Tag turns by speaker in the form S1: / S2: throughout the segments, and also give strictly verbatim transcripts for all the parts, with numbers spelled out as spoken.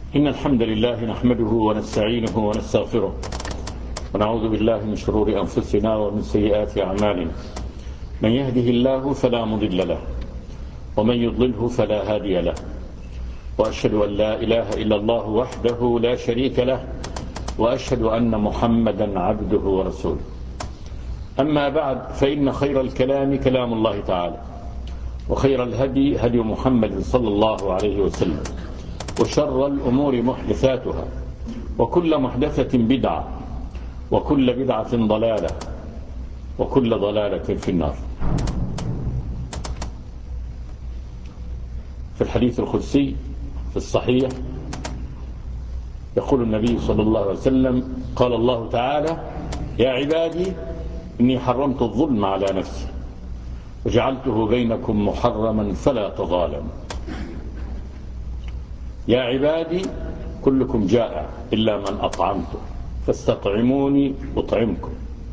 S1: إن الحمد لله نحمده ونستعينه ونستغفره ونعوذ بالله من شرور أنفسنا ومن سيئات أعمالنا. من يهده الله فلا مضل له ومن يضلله فلا هادي له، وأشهد أن لا إله إلا الله وحده لا شريك له، وأشهد أن محمدا عبده ورسوله. أما بعد، فإن خير الكلام كلام الله تعالى، وخير الهدي هدي محمد صلى الله عليه وسلم، وشر الأمور محدثاتها، وكل محدثة بدعة، وكل بدعة ضلالة، وكل ضلالة في النار. في الحديث القدسي في الصحيح يقول النبي صلى الله عليه وسلم: قال الله تعالى: يا عبادي إني حرمت الظلم على نفسي وجعلته بينكم محرما فلا تظالموا. يا عبادي كلكم جائع إلا من أطعمته فاستطعموني أطعمكم.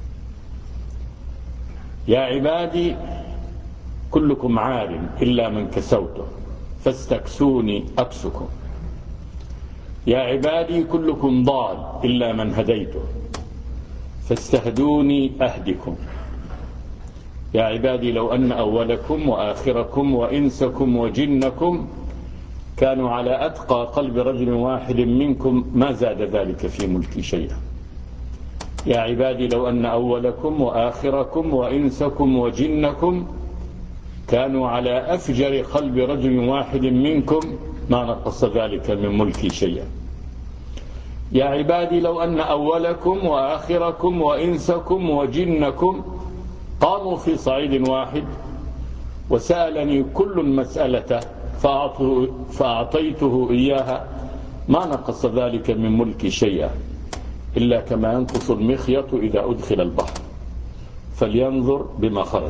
S1: يا عبادي كلكم عار إلا من كسوته فاستكسوني أكسكم. يا عبادي كلكم ضال إلا من هديته فاستهدوني أهدكم. يا عبادي لو أن أولكم وآخركم وإنسكم وجنكم كانوا على أتقى قلب رجل واحد منكم ما زاد ذلك في ملكي شيئا. يا عبادي لو أن أولكم وآخركم وإنسكم وجنكم كانوا على أفجر قلب رجل واحد منكم ما نقص ذلك من ملكي شيئا. يا عبادي لو أن أولكم وآخركم وإنسكم وجنكم قاموا في صعيد واحد وسألني كل مسألة فأعطيته إياها ما نقص ذلك من ملكي شيئا إلا كما ينقص المخيط إذا أدخل البحر فلينظر بما خرج.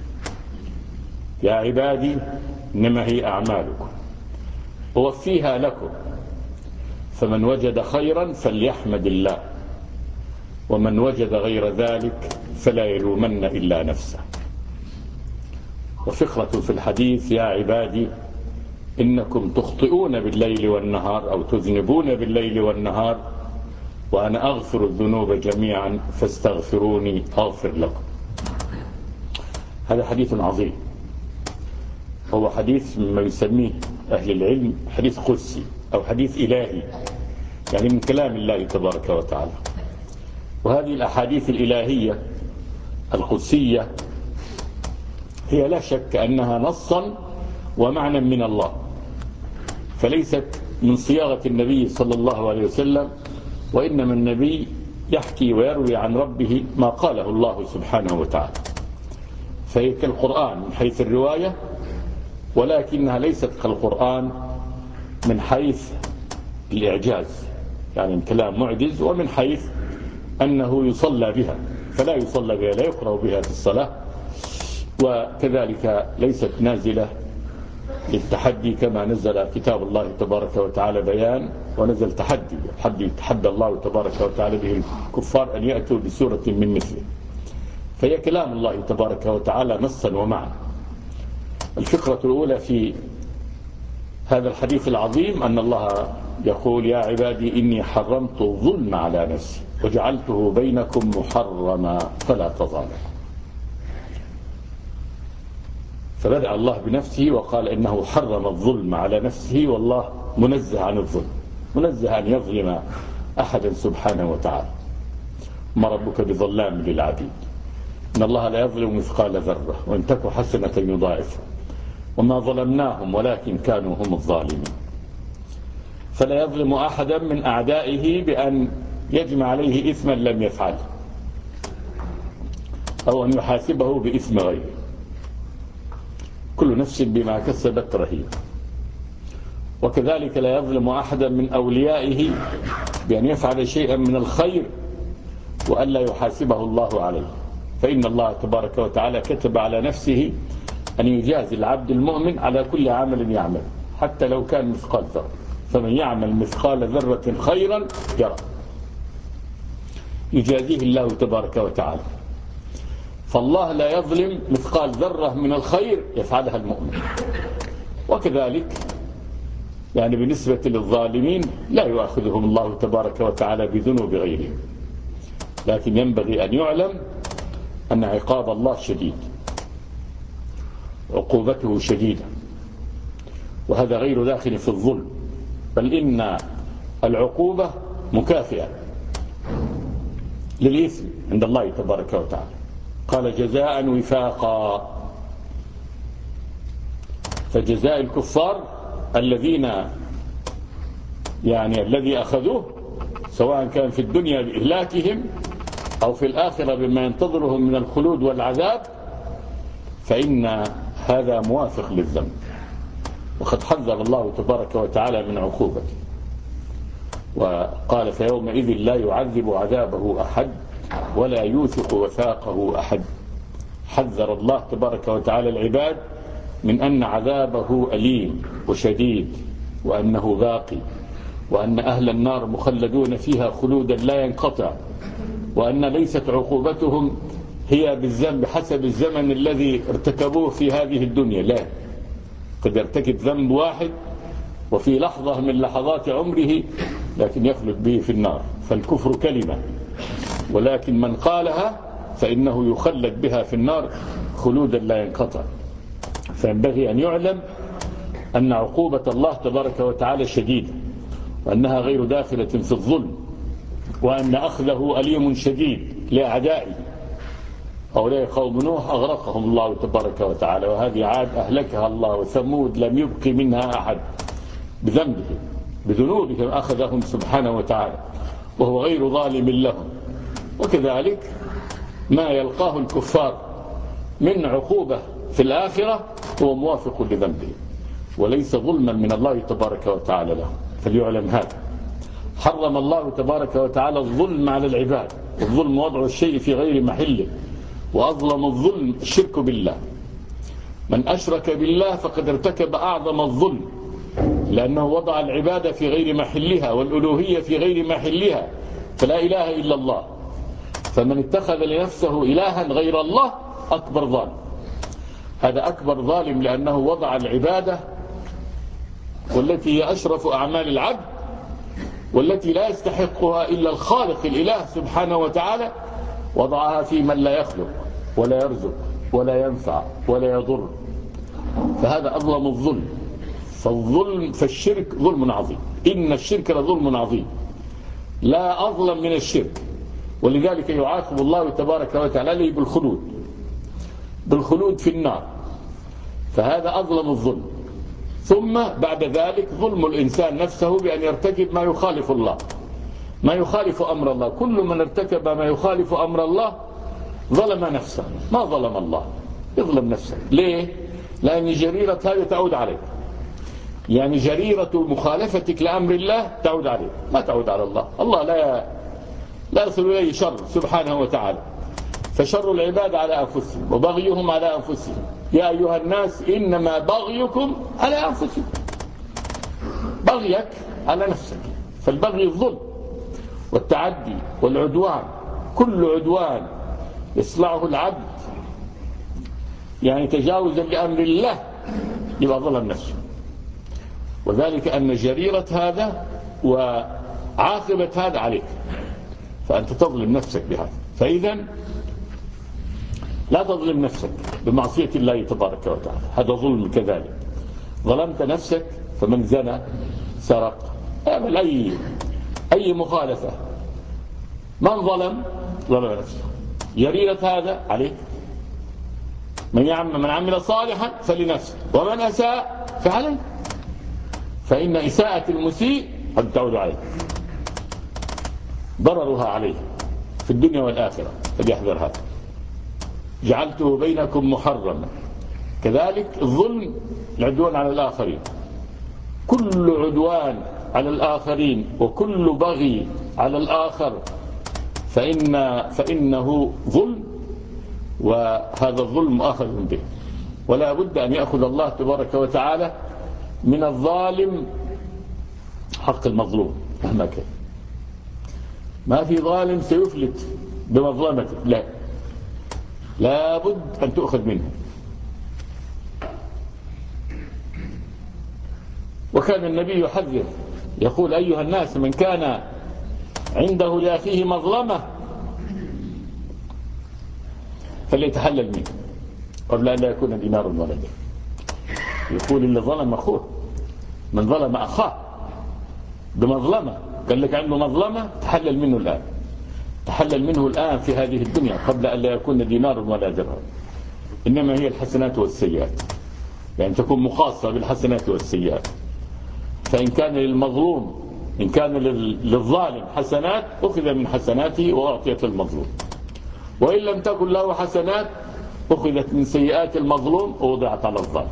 S1: يا عبادي إنما هي أعمالكم أوفيها لكم، فمن وجد خيرا فليحمد الله، ومن وجد غير ذلك فلا يلومن إلا نفسه. وفقرة في الحديث: يا عبادي إنكم تخطئون بالليل والنهار أو تذنبون بالليل والنهار وأنا أغفر الذنوب جميعا فاستغفروني أغفر لكم. هذا حديث عظيم، هو حديث مما يسميه أهل العلم حديث قدسي أو حديث إلهي، يعني من كلام الله تبارك وتعالى. وهذه الأحاديث الإلهية القدسية هي لا شك أنها نصا ومعنى من الله، فليست من صياغة النبي صلى الله عليه وسلم، وإنما النبي يحكي ويروي عن ربه ما قاله الله سبحانه وتعالى، فهي كالقرآن من حيث الرواية، ولكنها ليست كالقرآن من حيث الإعجاز، يعني كلام معجز، ومن حيث أنه يصلى بها، فلا يصلى بها، لا يقرأ بها في الصلاة، وكذلك ليست نازلة للتحدي كما نزل كتاب الله تبارك وتعالى بيان، ونزل تحدي حد تحدى الله تبارك وتعالى به الكفار أن يأتوا بسورة من مثله، فهي كلام الله تبارك وتعالى نصا ومعنى. الفقرة الأولى في هذا الحديث العظيم أن الله يقول: يا عبادي إني حرمت الظلم على نفسي وجعلته بينكم محرما فلا تظالموا. فبدأ الله بنفسه وقال إنه حرم الظلم على نفسه، والله منزه عن الظلم، منزه أن يظلم أحدا سبحانه وتعالى. ما ربك بظلام للعبيد، إن الله لا يظلم مثقال ذرة وإن تك حسنة يضاعفها وما ظلمناهم ولكن كانوا هم الظالمين. فلا يظلم أحدا من أعدائه بأن يجمع عليه إثما لم يفعله أو أن يحاسبه بإثم غيره. كل نفس بما كسبت رهينة. وكذلك لا يظلم أحدا من أوليائه بأن يفعل شيئا من الخير وألا يحاسبه الله عليه، فإن الله تبارك وتعالى كتب على نفسه أن يجازي العبد المؤمن على كل عمل يعمل حتى لو كان مثقال ذرة، فمن يعمل مثقال ذرة خيرا يرى، يجازيه الله تبارك وتعالى. فالله لا يظلم مثقال ذرة من الخير يفعلها المؤمن. وكذلك يعني بالنسبة للظالمين لا يؤاخذهم الله تبارك وتعالى بذنوب غيرهم، لكن ينبغي أن يعلم أن عقاب الله شديد، عقوبته شديدة، وهذا غير داخل في الظلم، بل إن العقوبة مكافئة للإثم عند الله تبارك وتعالى. قال جزاء وفاقا، فجزاء الكفار الذين يعني الذي أخذوه سواء كان في الدنيا بإهلاكهم أو في الآخرة بما ينتظرهم من الخلود والعذاب، فإن هذا موافق للذنب، وقد حذر الله تبارك وتعالى من عقوبته، وقال فيومئذ لا يعذب عذابه أحد ولا يوثق وثاقه أحد. حذر الله تبارك وتعالى العباد من أن عذابه أليم وشديد، وأنه باقي، وأن أهل النار مخلدون فيها خلودا لا ينقطع، وأن ليست عقوبتهم هي بالذنب حسب الزمن الذي ارتكبوه في هذه الدنيا، لا، قد يرتكب ذنب واحد وفي لحظة من لحظات عمره لكن يخلد به في النار، فالكفر كلمة، ولكن من قالها فإنه يخلد بها في النار خلودا لا ينقطع. فينبغي أن يعلم أن عقوبة الله تبارك وتعالى شديدة، وأنها غير داخلة في الظلم، وأن أخذه أليم شديد لأعدائه. هؤلاء قوم نوح أغرقهم الله تبارك وتعالى، وهذه عاد أهلكها الله، وثمود لم يبق منها أحد بذنبهم بذنوبهم أخذهم سبحانه وتعالى، وهو غير ظالم لهم. وكذلك ما يلقاه الكفار من عقوبة في الآخرة هو موافق لذنبه وليس ظلما من الله تبارك وتعالى له، فليعلم هذا. حرم الله تبارك وتعالى الظلم على العباد، والظلم وضع الشيء في غير محله، وأظلم الظلم الشرك بالله. من أشرك بالله فقد ارتكب أعظم الظلم، لأنه وضع العبادة في غير محلها والألوهية في غير محلها، فلا إله إلا الله. فمن اتخذ لنفسه إلها غير الله أكبر ظالم، هذا أكبر ظالم، لأنه وضع العبادة والتي هي أشرف أعمال العبد، والتي لا يستحقها إلا الخالق الإله سبحانه وتعالى، وضعها في من لا يخلق ولا يرزق ولا ينفع ولا يضر، فهذا أظلم الظلم. فالظلم فالشرك ظلم عظيم، إن الشرك لظلم عظيم، لا أظلم من الشرك. ولذلك يعاقب الله تبارك وتعالى بالخلود بالخلود في النار، فهذا أظلم الظلم. ثم بعد ذلك ظلم الإنسان نفسه بأن يرتكب ما يخالف الله، ما يخالف أمر الله. كل من ارتكب ما يخالف أمر الله ظلم نفسه، ما ظلم الله، يظلم نفسه. ليه؟ لأن جريرة هذه تعود عليك، يعني جريرة مخالفتك لأمر الله تعود عليك، ما تعود على الله. الله لا لا يصل إليه شر سبحانه وتعالى، فشر العباد على أنفسهم وبغيهم على أنفسهم. يا أيها الناس إنما بغيكم على أنفسكم، بغيك على نفسك، فالبغي الظلم والتعدي والعدوان، كل عدوان يصنعه العبد يعني تجاوزا لأمر الله يبقى ظلم نفسه. وذلك أن جريرة هذا وعاقبة هذا عليك، فأنت تظلم نفسك بهذا. فإذا لا تظلم نفسك بمعصية الله تبارك وتعالى، هذا ظلم كذلك. ظلمت نفسك، فمن زنى سرق اعمل أي أي مخالفة، من ظلم ظلم نفسه، جريرة هذا عليك. من يعمل من عمل صالحا فلنفسه ومن أساء فعليه، فإن إساءة المسيء قد تعود عليه، ضررها عليه في الدنيا والآخرة، فليحذر هذا. جعلته بينكم محرما. كذلك الظلم العدوان على الآخرين، كل عدوان على الآخرين وكل بغي على الآخر فإن فإنه ظلم، وهذا الظلم أخذ به، ولا بد أن يأخذ الله تبارك وتعالى من الظالم حق المظلوم مهما كان. ما في ظالم سيفلت بمظلمته، لا، لا بد أن تؤخذ منه. وكان النبي يحذر يقول أيها الناس من كان عنده لأخيه مظلمة فليتحلل منه قبل أن لا يكون دينار ولا درهم. يقول اللي ظلم أخوه، من ظلم أخاه بمظلمة، قال لك عنده مظلمة تحلل منه الآن، تحلل منه الآن في هذه الدنيا قبل أن لا يكون دينار ولا درهم. إنما هي الحسنات والسيئات، يعني تكون مقاصة بالحسنات والسيئات. فإن كان للمظلوم إن كان للظالم حسنات أخذ من حسناته وأعطيت المظلوم، وإن لم تكن له حسنات أخذت من سيئات المظلوم ووضعت على الظالم.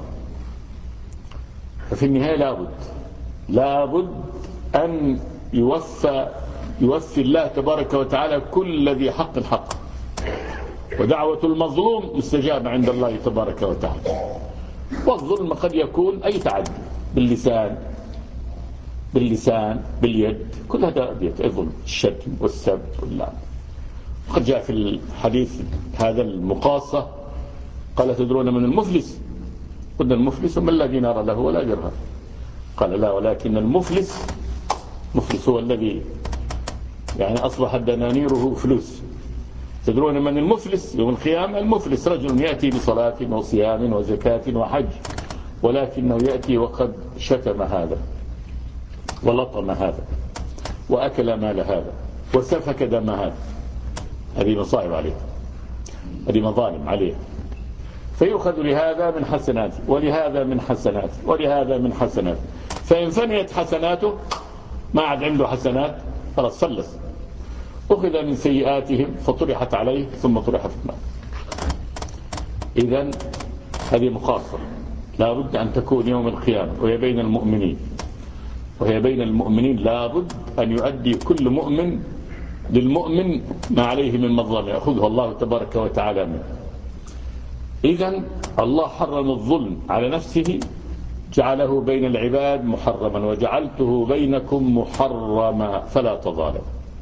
S1: ففي النهاية لابد لابد أن يوفى يوفي الله تبارك وتعالى كل ذي حق حق، ودعوة المظلوم مستجابة عند الله تبارك وتعالى. والظلم قد يكون أي تعدي باللسان باللسان باليد، كل هذا ظلم، الشتم والسب واللعن. قد جاء في الحديث هذا المقاصة قال تدرون من المفلس؟ قلنا المفلس من لا دينار له ولا درهم. قال لا، ولكن المفلس مفلس هو الذي يعني أصبحت دنانيره فلوس. تدرون من المفلس يوم القيامة؟ المفلس رجل يأتي بصلاة وصيام وزكاة وحج، ولكنه يأتي وقد شتم هذا ولطم هذا وأكل مال هذا وسفك دم هذا. هذه مصائب عليه، هذه مظالم عليه، فيؤخذ لهذا من حسناته ولهذا من حسناته ولهذا من حسناته. فإن فنيت حسناته ما عاد عنده حسنات خلاص فلس، أخذ من سيئاتهم فطرحت عليه ثم طرحت في النار. إذن هذه مقاصة لا بد أن تكون يوم القيامة، وهي بين المؤمنين وهي بين المؤمنين لا بد أن يؤدي كل مؤمن للمؤمن ما عليه من مظلمة يأخذها الله تبارك وتعالى منه. إذن الله حرم الظلم على نفسه، جعله بين العباد محرما، وجعلته بينكم محرما فلا تظالموا.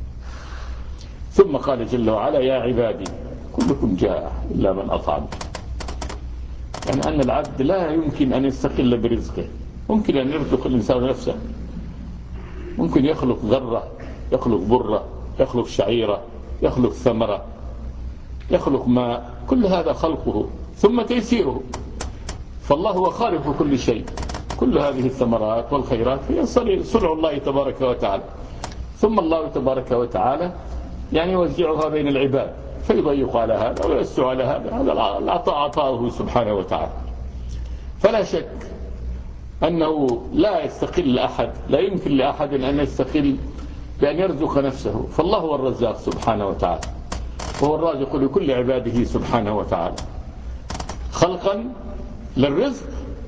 S1: ثم قال جل وعلا يا عبادي كلكم جائع إلا من أطعم. يعني أن العبد لا يمكن أن يستقل برزقه، ممكن أن يرزق الإنسان نفسه، ممكن يخلق ذرة، يخلق برة، يخلق شعيرة، يخلق ثمرة، يخلق ماء، كل هذا خلقه ثم تيسيره. فالله هو خالق كل شيء، كل هذه الثمرات والخيرات هي صنع الله تبارك وتعالى، ثم الله تبارك وتعالى يعني يوزعها بين العباد، فيضيق على هذا ويسع على هذا. هذا العطاء عطاؤه سبحانه وتعالى. فلا شك أنه لا يستقل أحد، لا يمكن لأحد أن يستقل بأن يرزق نفسه، فالله هو الرزاق سبحانه وتعالى، وهو الرازق لكل عباده سبحانه وتعالى، خلقا للرزق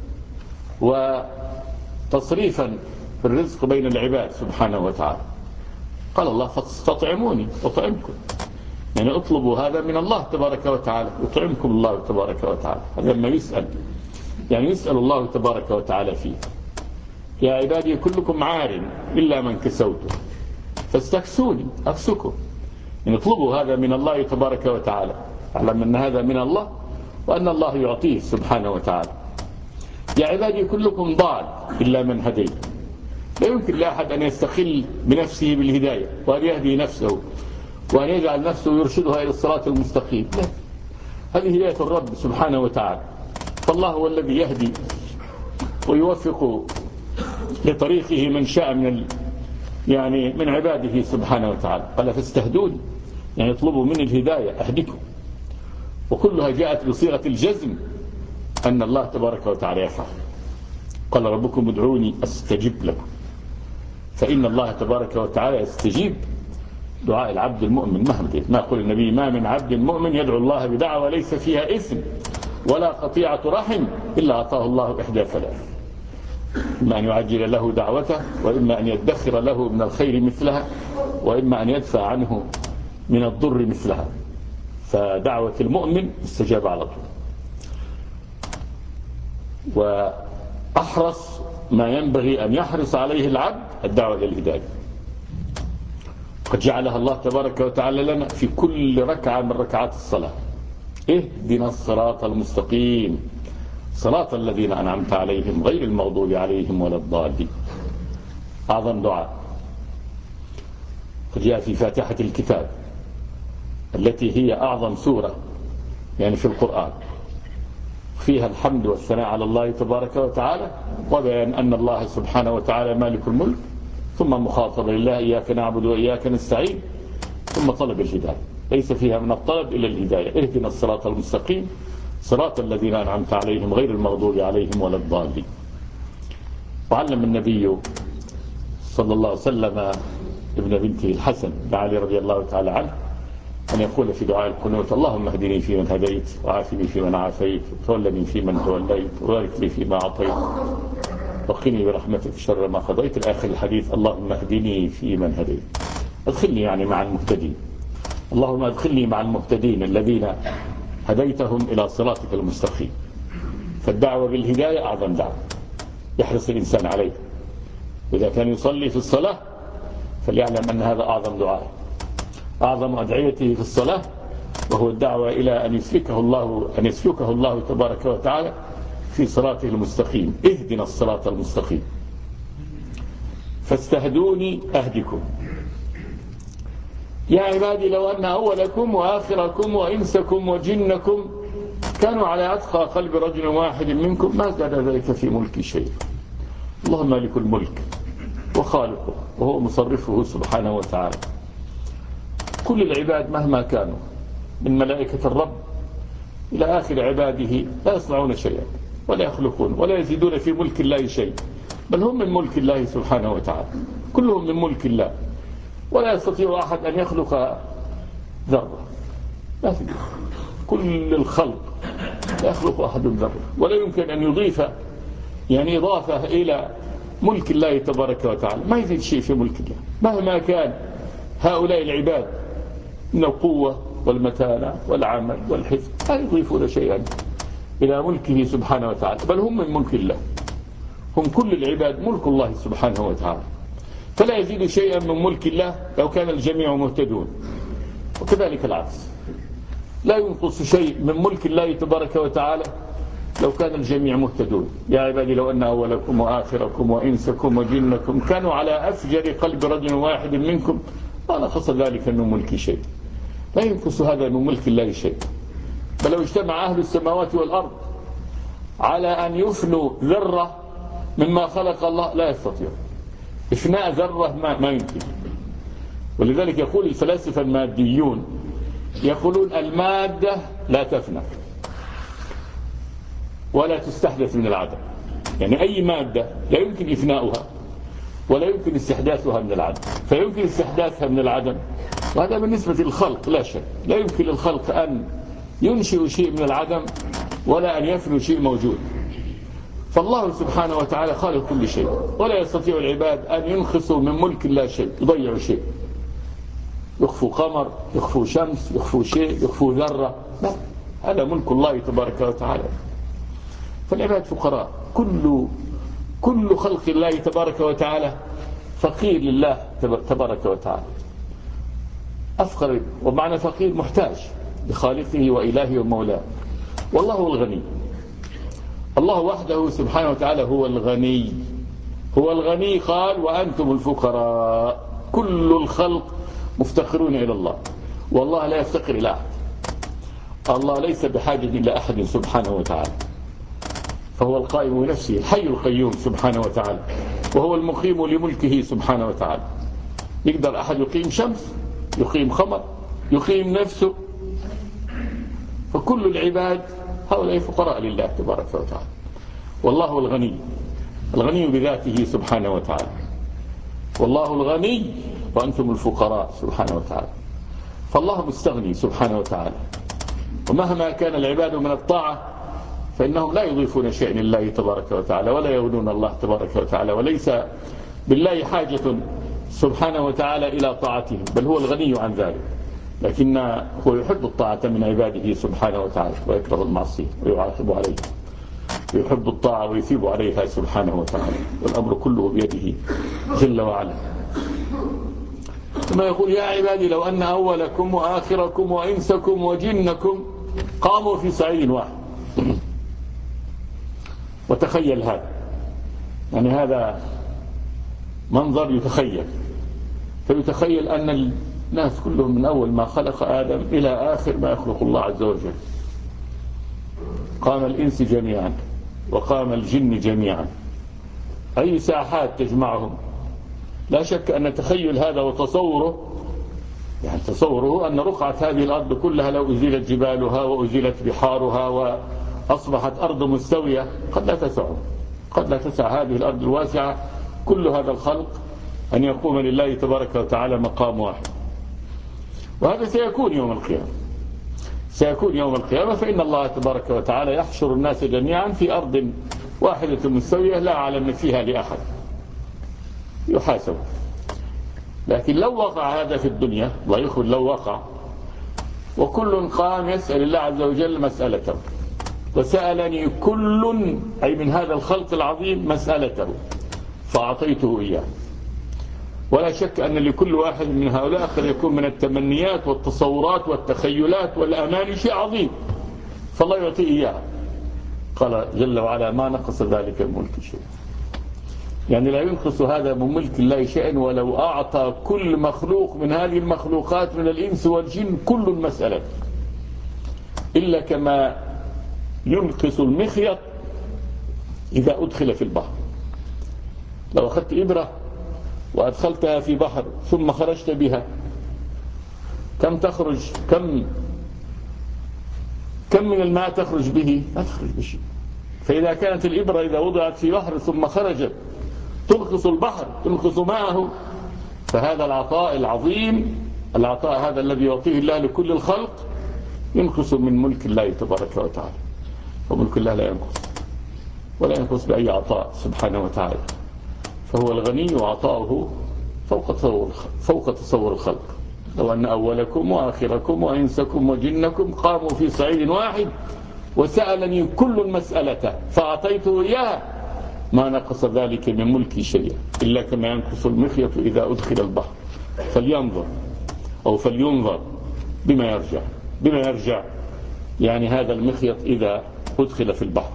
S1: وتصريفا بالرزق بين العباد سبحانه وتعالى. قال الله فاستطعموني أطعمكم، يعني اطلبوا هذا من الله تبارك وتعالى يطعمكم الله تبارك وتعالى. هذا لما يسأل يعني يسأل الله تبارك وتعالى فيه. يا عبادي كلكم عار إلا من كسوته فاستكسوني أكسكم، يعني اطلبوا هذا من الله تبارك وتعالى، اعلم أن هذا من الله وأن الله يعطيه سبحانه وتعالى. يا عبادي كلكم ضال إلا من هديت. لا يمكن لأحد أن يستقل بنفسه بالهداية وأن يهدي نفسه وأن يجعل نفسه يرشدها إلى الصراط المستقيم، لا، هذه هداية الرب سبحانه وتعالى. فالله هو الذي يهدي ويوفق لطريقه من شاء من ال... يعني من عباده سبحانه وتعالى. قال فاستهدوني، يعني اطلبوا مني الهداية أهدكم، وكلها جاءت بصيغة الجزم أن الله تبارك وتعالى يفعل. قال ربكم ادعوني أستجب لكم، فإن الله تبارك وتعالى يستجيب دعاء العبد المؤمن مهما كان. ما يقول النبي ما من عبد مؤمن يدعو الله بدعوة ليس فيها إثم ولا قطيعة رحم إلا أعطاه الله إحدى ثلاث: إما أن يعجل له دعوته، وإما أن يدخر له من الخير مثلها، وإما أن يدفع عنه من الضر مثلها. فدعوة المؤمن استجاب على طول. وأحرص ما ينبغي أن يحرص عليه العبد الدعوة للهداية. قد جعلها الله تبارك وتعالى لنا في كل ركعة من ركعات الصلاة. اهدنا الصراط المستقيم صراط الذين أنعمت عليهم غير المغضوب عليهم ولا الضالين. أعظم دعاء جاء في فاتحة الكتاب التي هي أعظم سورة يعني في القرآن، فيها الحمد والثناء على الله تبارك وتعالى، وبيان أن الله سبحانه وتعالى مالك الملك، ثم مخاطبة لله إياك نعبد وإياك نستعين، ثم طلب الهداية. ليس فيها من الطلب إلا الهداية. اهدنا الصراط المستقيم صراط الذين أنعمت عليهم غير المغضوب عليهم ولا الضالين. وعلم النبي صلى الله عليه وسلم ابن بنته الحسن بن علي رضي الله تعالى عنه أن يقول في دعاء القنوت: اللهم اهدني فيمن هديت، وعافني فيمن عافيت، وتولني فيمن توليت، وبارك لي فيما أعطيت، وقني برحمتك شر ما قضيت. الآخر الحديث: اللهم اهدني فيمن هديت. ادخلني يعني مع المهتدين، اللهم ادخلني مع المهتدين الذين هديتهم إلى صراطك المستقيم. فالدعوة بالهداية أعظم دعوة يحرص الإنسان عليه. إذا كان يصلي في الصلاة فليعلم أن هذا أعظم دعاء، أعظم أدعيته في الصلاة، وهو الدعوة إلى أن يسلكه الله أن يسلكه الله تبارك وتعالى في صراطه المستقيم. اهدنا الصراط المستقيم فاستهدوني أهدكم. يا عبادي لو أن أولكم وآخركم وإنسكم وجنكم كانوا على أتقى قلب رجل واحد منكم ما زاد ذلك في ملكي شيء. الله مالك الملك وخالقه وهو مصرفه سبحانه وتعالى. كل العباد مهما كانوا من ملائكة الرب إلى آخر عباده لا يصنعون شيئا ولا يخلقون ولا يزيدون في ملك الله شيء، بل هم من ملك الله سبحانه وتعالى، كلهم من ملك الله. ولا يستطيع أحد أن يخلق ذرة، لا في كل الخلق لا يخلق أحد ذرة، ولا يمكن أن يضيف يعني إضافة إلى ملك الله تبارك وتعالى، ما يزيد شيء في ملك الله مهما كان هؤلاء العباد من القوة والمتانة والعمل والحفظ، لا يضيفون شيئا إلى ملكه سبحانه وتعالى، بل هم من ملك الله. هم كل العباد ملك الله سبحانه وتعالى، فلا يزيد شيئا من ملك الله لو كان الجميع مهتدون، وكذلك العكس لا ينقص شيء من ملك الله تبارك وتعالى لو كان الجميع مهتدون. يا عبادي لو أن أولكم وآخركم وإنسكم وجنكم كانوا على أفجر قلب رجل واحد منكم ما نقص ذلك من ملك شيء. لا ينقص هذا من ملك الله شيء، بل لو اجتمع أهل السماوات والأرض على أن يفنوا ذرة مما خلق الله لا يستطيع إفناء ذرة، ما, ما يمكن. ولذلك يقول الفلاسفة الماديون يقولون المادة لا تفنى ولا تستحدث من العدم، يعني أي مادة لا يمكن إفناؤها ولا يمكن استحداثها من العدم، فيمكن استحداثها من العدم، وهذا بالنسبة للخلق لا شك. لا يمكن للخلق أن ينشئ شيء من العدم ولا أن يفنوا شيء موجود. فالله سبحانه وتعالى خالق كل شيء، ولا يستطيع العباد أن ينخصوا من ملك الله شيء، يضيعوا شيء، يخفوا قمر، يخفوا شمس، يخفوا شيء، يخفوا ذرة، لا، هذا ملك الله تبارك وتعالى. فالعباد فقراء، كل كل خلق الله تبارك وتعالى فقير لله تبارك وتعالى، أفقر، ومعنى فقير محتاج لخالقه وإلهه ومولاه. والله هو الغني، الله وحده سبحانه وتعالى هو الغني، هو الغني. قال وأنتم الفقراء. كل الخلق مفتقرون إلى الله، والله لا يفتقر إلى أحد. الله ليس بحاجة إلى أحد سبحانه وتعالى، فهو القائم بنفسه الحي القيوم سبحانه وتعالى، وهو المقيم لملكه سبحانه وتعالى. يقدر أحد يقيم شمس، يقيم قمر، يقيم نفسه؟ فكل العباد هؤلاء فقراء لله تبارك وتعالى. والله هو الغني، الغني بذاته سبحانه وتعالى. والله الغني وأنتم الفقراء سبحانه وتعالى. فالله مستغني سبحانه وتعالى، ومهما كان العباد من الطاعة فإنهم لا يضيفون شيئا لله تبارك وتعالى ولا يغنون الله تبارك وتعالى، وليس بالله حاجة سبحانه وتعالى إلى طاعتهم، بل هو الغني عن ذلك، لكن هو يحب الطاعة من عباده سبحانه وتعالى ويكره المعصية ويعاقب عليها، ويحب الطاعة ويثيب عليها سبحانه وتعالى، والأمر كله بيده جل وعلا. ثم يقول يا عبادي لو أن أولكم وآخركم وإنسكم وجنكم قاموا في صعيد واحد وتخيل هذا، يعني هذا منظر يتخيل، فيتخيل أن الناس كلهم من أول ما خلق آدم إلى آخر ما يخلق الله عز وجل، قام الإنس جميعا وقام الجن جميعا، أي ساحات تجمعهم. لا شك أن تخيل هذا وتصوره، يعني تصوره أن رقعة هذه الأرض كلها لو أزيلت جبالها وأزيلت بحارها وأصبحت أرض مستوية قد لا تسع، قد لا تسع هذه الأرض الواسعة كل هذا الخلق أن يقوم لله تبارك وتعالى مقام واحد. وهذا سيكون يوم القيامة، سيكون يوم القيامة، فإن الله تبارك وتعالى يحشر الناس جميعا في أرض واحدة مستوية لا علم فيها لأحد، يحاسب. لكن لو وقع هذا في الدنيا، الله يخبر لو وقع وكل قام يسأل الله عز وجل مسألته، وسألني كل أي من هذا الخلق العظيم مسألته فأعطيته إياه، ولا شك أن لكل واحد من هؤلاء قد يكون من التمنيات والتصورات والتخيلات والأماني شيء عظيم، فالله يعطيه إياه. قال جل وعلا ما نقص ذلك من ملك شيء، يعني لا ينقص هذا من ملك الله شيئا ولو أعطى كل مخلوق من هذه المخلوقات من الإنس والجن كل المسألة، إلا كما ينقص المخيط إذا أدخل في البحر. لو أخذت إبرة وأدخلتها في بحر ثم خرجت بها كم تخرج، كم كم من الماء تخرج به؟ لا تخرج بشيء. فإذا كانت الإبرة إذا وضعت في بحر ثم خرجت تنقص البحر، تنقص ماءه، فهذا العطاء العظيم، العطاء هذا الذي يعطيه الله لكل الخلق ينقص من ملك الله تبارك وتعالى، وملك الله لا ينقص ولا ينقص بأي عطاء سبحانه وتعالى، فهو الغني وعطاؤه فوق تصور فوق تصور الخلق. لو أن أولكم وآخركم وإنسكم وجنكم قاموا في صعيد واحد وسألني كل المسألة فأعطيته إياها ما نقص ذلك من ملكي شيئا إلا كما ينقص المخيط إذا أدخل البحر. فلينظر أو فلينظر بما يرجع، بما يرجع يعني هذا المخيط إذا أدخل في البحر.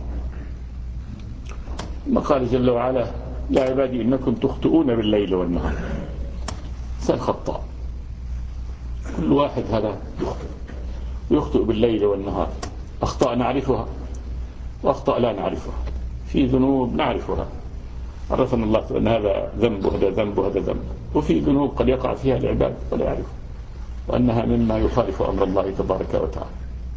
S1: ما قال جل وعلا يا عبادي إنكم تخطئون بالليل والنهار. إنسان خطاء، كل واحد هذا يخطئ ويخطئ بالليل والنهار، أخطاء نعرفها وأخطاء لا نعرفها، في ذنوب نعرفها عرفنا الله أن هذا ذنب وهذا ذنب وهذا ذنب، وفي ذنوب قد يقع فيها العباد ولا يعرفها وأنها مما يخالف أمر الله تبارك وتعالى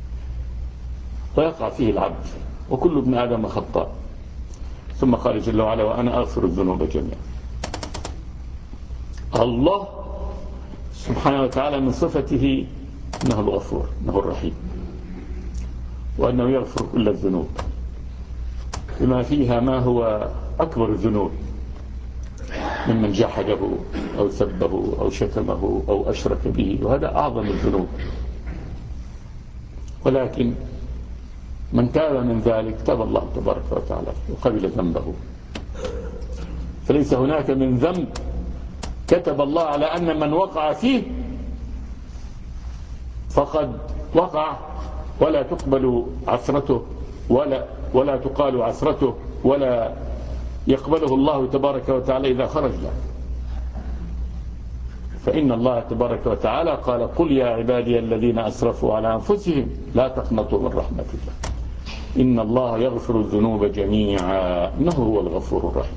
S1: ويقع فيه العبد، وكل ابن آدم خطاء. ثم قال جل وعلا وأنا أغفر الذنوب جميعا. الله سبحانه وتعالى من صفته أنه الغفور، أنه الرحيم، وأنه يغفر كل الذنوب بما فيها ما هو أكبر الذنوب ممن جحده أو سبه أو شتمه أو أشرك به، وهذا أعظم الذنوب. ولكن من تاب من ذلك تاب الله تبارك وتعالى وقبل ذنبه، فليس هناك من ذنب كتب الله على أن من وقع فيه فقد وقع ولا تقبل عثرته ولا ولا تقال عثرته ولا يقبله الله تبارك وتعالى إذا خرج له. فإن الله تبارك وتعالى قال قل يا عبادي الذين أسرفوا على أنفسهم لا تقنطوا من رحمة الله إن الله يغفر الذنوب جميعا إنه هو الغفور الرحيم.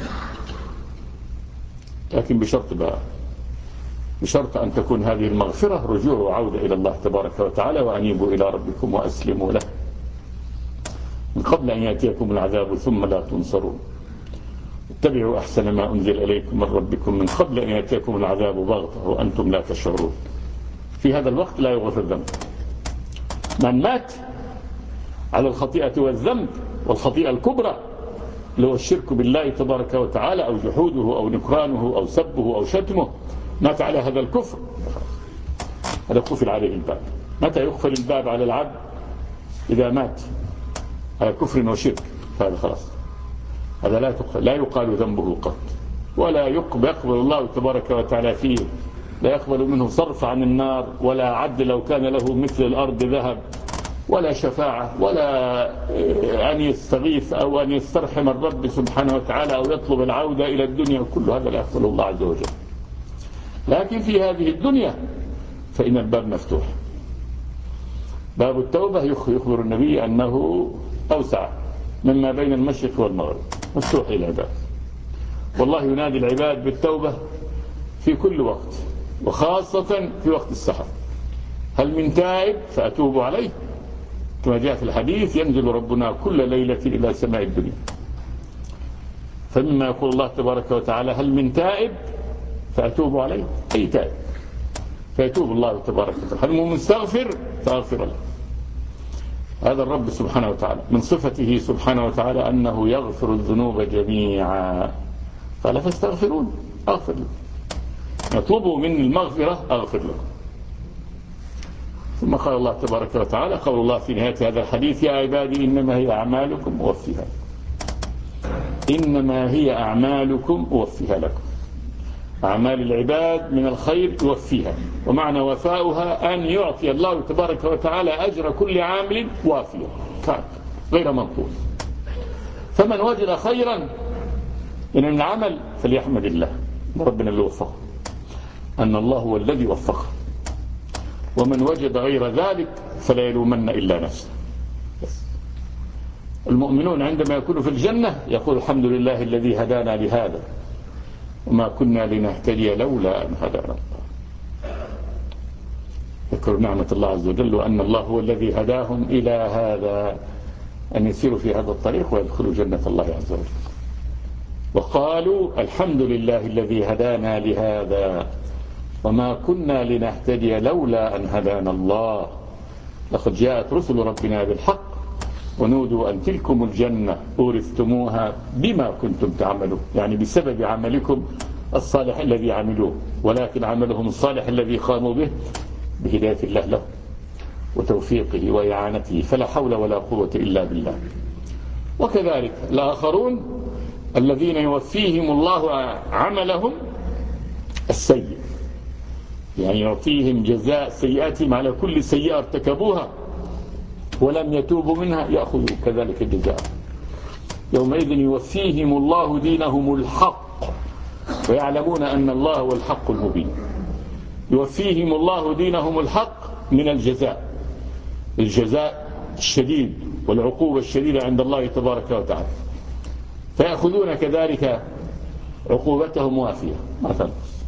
S1: لكن بشرط بقى، بشرط أن تكون هذه المغفرة رجوع وعودة إلى الله تبارك وتعالى وأنيبوا إلى ربكم وأسلموا له من قبل أن يأتيكم العذاب ثم لا تنصرون اتبعوا أحسن ما أنزل إليكم من ربكم من قبل أن يأتيكم العذاب بغتة وأنتم لا تشعرون. في هذا الوقت لا يغفر الذنب. من مات على الخطيئة والذنب والخطيئة الكبرى اللي هو الشرك بالله تبارك وتعالى أو جحوده أو نكرانه أو سبه أو شتمه، مات على هذا الكفر، هذا قفل عليه الباب. متى يقفل الباب على العبد؟ إذا مات على كفر وشرك، فهذا خلاص، هذا لا تقبل، لا يقال ذنبه قط ولا يقبل الله تبارك وتعالى فيه، لا يقبل منه صرف عن النار ولا عد لو كان له مثل الأرض ذهب ولا شفاعة ولا أن يستغيث أو أن يسترحم الرب سبحانه وتعالى أو يطلب العودة إلى الدنيا، كل هذا لا يقبله الله عز وجل. لكن في هذه الدنيا فإن الباب مفتوح، باب التوبة يخبر النبي أنه أوسع مما بين المشرق والمغرب، مفتوح للعباد. والله ينادي العباد بالتوبة في كل وقت، وخاصة في وقت السحر. هل من تائب فأتوب عليه، كما جاء في الحديث ينزل ربنا كل ليلة إلى سماء الدنيا، فمما يقول الله تبارك وتعالى هل من تائب فأتوب عليه، أي تائب فيتوب الله تبارك وتعالى. هل من مستغفر فأغفر له. هذا الرب سبحانه وتعالى من صفته سبحانه وتعالى أنه يغفر الذنوب جميعا، قال فاستغفرون أغفر لكم، يطلبوا من المغفرة أغفر لكم. ثم قال الله تبارك وتعالى قول الله في نهاية هذا الحديث يا عبادي إنما هي أعمالكم أوفيها لكم. إنما هي أعمالكم أوفيها لكم، أعمال العباد من الخير يوفيها، ومعنى وفاؤها أن يعطي الله تبارك وتعالى أجر كل عامل وافيا غير منقوص. فمن وجد خيرا من العمل فليحمد الله، ربنا اللي وفقه، أن الله هو الذي وفقه. ومن وجد غير ذلك فلا يلومن إلا نفسه. المؤمنون عندما يكونوا في الجنة يقول الحمد لله الذي هدانا لهذا وما كنا لنهتدي لولا أن هدانا الله. ذكروا نعمة الله عز وجل وأن الله هو الذي هداهم إلى هذا، أن يسيروا في هذا الطريق ويدخلوا جنة الله عز وجل. وقالوا الحمد لله الذي هدانا لهذا وما كنا لنهتدي لولا أن هدانا الله لقد جاءت رسل ربنا بالحق ونودوا أن تلكم الجنة أورثتموها بما كنتم تعملون، يعني بسبب عملكم الصالح الذي عملوه، ولكن عملهم الصالح الذي قاموا به بهداية الله له وتوفيقه وإعانته، فلا حول ولا قوة إلا بالله. وكذلك الآخرون الذين يوفيهم الله عملهم السيء، يعني يعطيهم جزاء سيئاتهم على كل سيئة ارتكبوها ولم يتوبوا منها، يأخذوا كذلك الجزاء. يومئذ يوفيهم الله دينهم الحق ويعلمون أن الله هو الحق المبين. يوفيهم الله دينهم الحق من الجزاء، الجزاء الشديد والعقوبة الشديدة عند الله تبارك وتعالى، فيأخذون كذلك عقوبتهم وافية مثلا.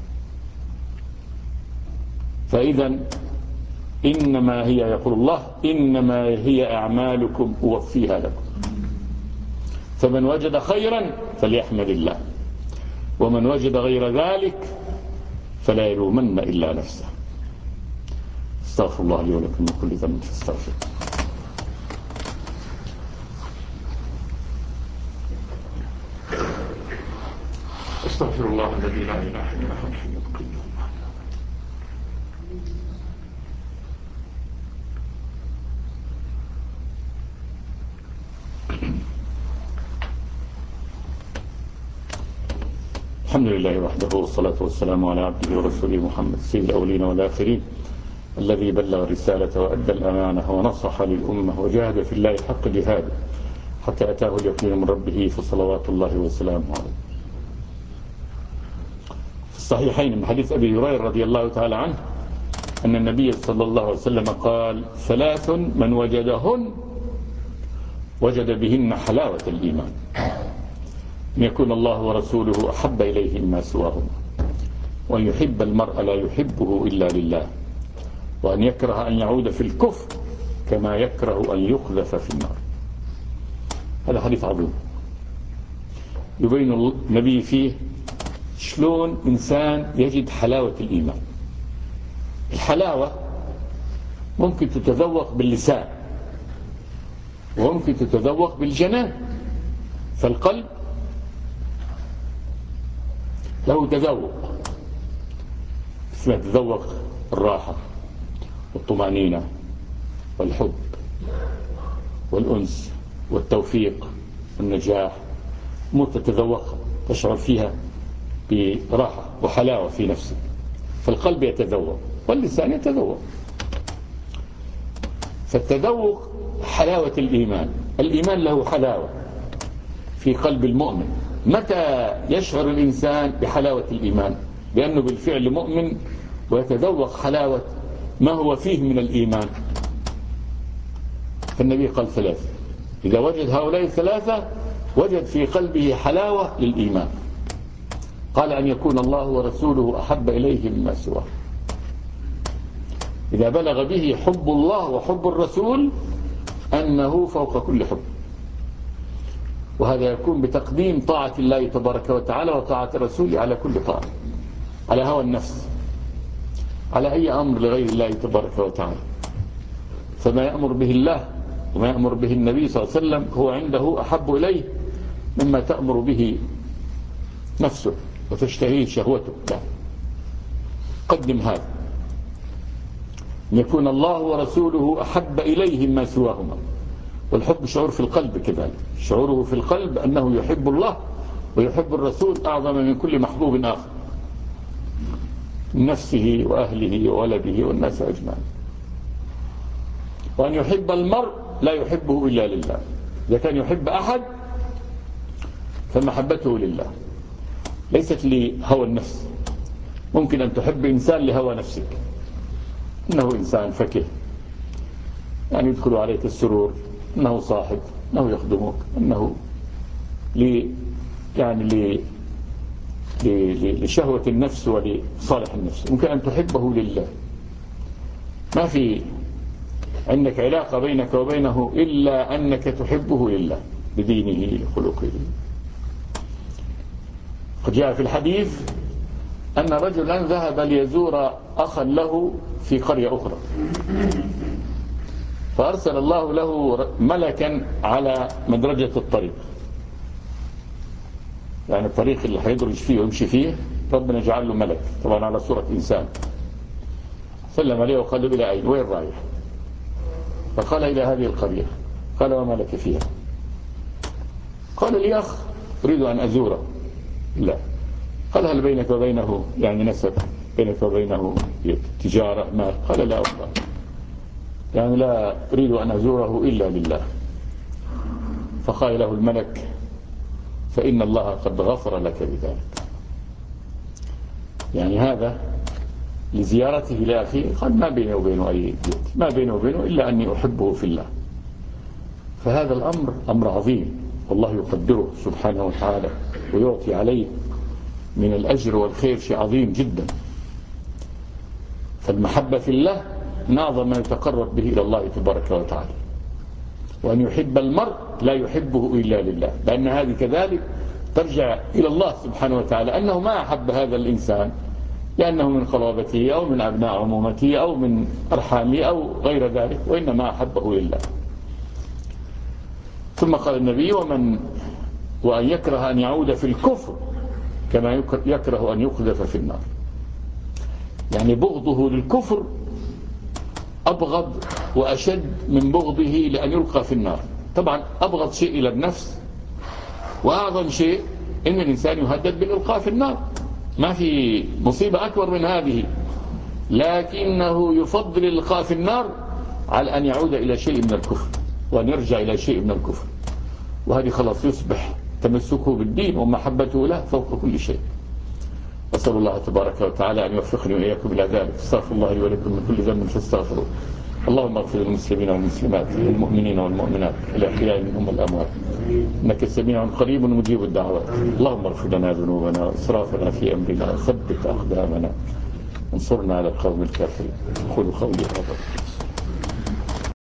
S1: فإذا إنما هي، يقول الله إنما هي أعمالكم أوفيها لكم، فمن وجد خيرا فليحمد الله، ومن وجد غير ذلك فلا يلومن إلا نفسه. استغفر الله لي ولكم من كل ذنب فاستغفر. استغفر الله الذي لا إله إلا هو الحي القيوم. الحمد لله وحده والصلاة والسلام على عبده ورسوله محمد سيد الأولين والآخرين الذي بلغ الرسالة وأدى الأمانة ونصح للأمة وجاهد في الله حق جهاده حتى أتاه اليقين من ربه فصلوات الله وسلامه عليه. في الصحيحين من حديث أبي هريرة رضي الله تعالى عنه أن النبي صلى الله عليه وسلم قال ثلاث من وجدهن وجد بهن حلاوة الإيمان: أن يكون الله ورسوله أحب إليه مما سواهما، وأن يحب المرء لا يحبه إلا لله، وأن يكره أن يعود في الكفر كما يكره أن يقذف في النار. هذا حديث عظيم يبين النبي فيه شلون إنسان يجد حلاوة الإيمان. الحلاوة ممكن تتذوق باللسان وممكن تتذوق بالجنان، فالقلب له تذوق، اسمه تذوق الراحة والطمأنينة والحب والأنس والتوفيق والنجاح، مو تتذوقها تشعر فيها براحة وحلاوة في نفسك، فالقلب يتذوق واللسان يتذوق. فالتذوق حلاوة الإيمان. الإيمان له حلاوة في قلب المؤمن. متى يشعر الإنسان بحلاوة الإيمان؟ لأنه بالفعل مؤمن ويتذوق حلاوة ما هو فيه من الإيمان. فالنبي قال ثلاثة، إذا وجد هؤلاء الثلاثة وجد في قلبه حلاوة للإيمان. قال أن يكون الله ورسوله أحب إليه مما سواه. إذا بلغ به حب الله وحب الرسول أنه فوق كل حب، وهذا يكون بتقديم طاعة الله تبارك وتعالى وطاعة الرسول على كل طاعة، على هوى النفس، على أي أمر لغير الله تبارك وتعالى. فما يأمر به الله وما يأمر به النبي صلى الله عليه وسلم هو عنده أحب إليه مما تأمر به نفسه وتشتهيه شهوته. لا، قدم هذا، أن يكون الله ورسوله أحب إليه ما سواهما. والحب شعور في القلب كذلك، شعوره في القلب أنه يحب الله ويحب الرسول أعظم من كل محبوب آخر، من نفسه وأهله وولده والناس أجمعين. وأن يحب المرء لا يحبه إلا لله. إذا كان يحب أحد فمحبته لله، ليست لهوى النفس. ممكن أن تحب إنسان لهوى نفسك، إنه إنسان فكه، يعني يدخل عليك السرور، إنه صاحب، إنه يخدمك، إنه لي يعني لي لشهوة النفس ولصالح النفس. ممكن أن تحبه لله، ما في عندك علاقة بينك وبينه إلا أنك تحبه لله بدينه لخلقه. قد جاء في الحديث أن رجلا ذهب ليزور أخا له في قرية أخرى، فأرسل الله له ملكا على مدرجة الطريق، يعني الطريق اللي هيدرج فيه ويمشي فيه ربنا جعل له ملك طبعا على صورة إنسان. سلم عليه وقال له إلى أين؟ وين رايح؟ فقال إلى هذه القرية. قال وما لك فيها؟ قال لي أخ أريد أن أزوره. لا. قال هل بينك وبينه يعني نسب، بينك وبينه تجارة مال؟ قال لا أفضل، يعني لا أريد أن أزوره إلا لله. فقال له الملك فإن الله قد غفر لك بذلك. يعني هذا لزيارته لأخيه قال ما بيني وبينه أي بيت، ما بيني وبينه إلا أني أحبه في الله. فهذا الأمر أمر عظيم، والله يقدره سبحانه وتعالى ويعطي عليه من الأجر والخير شيء عظيم جدا. فالمحبة في الله من أعظم ما يتقرب به إلى الله تبارك وتعالى. وأن يحب المرء لا يحبه إلا لله، لأن هذه كذلك ترجع إلى الله سبحانه وتعالى، أنه ما أحب هذا الإنسان لأنه من قرابته أو من أبناء عمومته أو من أرحامه أو غير ذلك، وإنما أحبه لله. ثم قال النبي ومن وأن يكره أن يعود في الكفر كما يكره أن يقذف في النار. يعني بغضه للكفر أبغض وأشد من بغضه لأن يلقى في النار. طبعا أبغض شيء إلى النفس وأعظم شيء إن الإنسان يهدد بالإلقاء في النار، ما في مصيبة أكبر من هذه، لكنه يفضل الإلقاء في النار على أن يعود إلى شيء من الكفر وأن يرجع إلى شيء من الكفر. وهذه خلاص يصبح تمسكه بالدين ومحبته له فوق كل شيء. أسأل الله تبارك وتعالى أن يوفقني وإياكم إلى ذلك. استغفر الله لي ولكم من كل ذنب فاستغفروه. اللهم اغفر للمسلمين والمسلمات والمؤمنين والمؤمنات الأحياء منهم والأموات إنك سميع قريب مجيب الدعوات. اللهم اغفر لنا ذنوبنا وإسرافنا في أمرنا وثبت أقدامنا وانصرنا على القوم الكافرين. قولوا قولي هذا.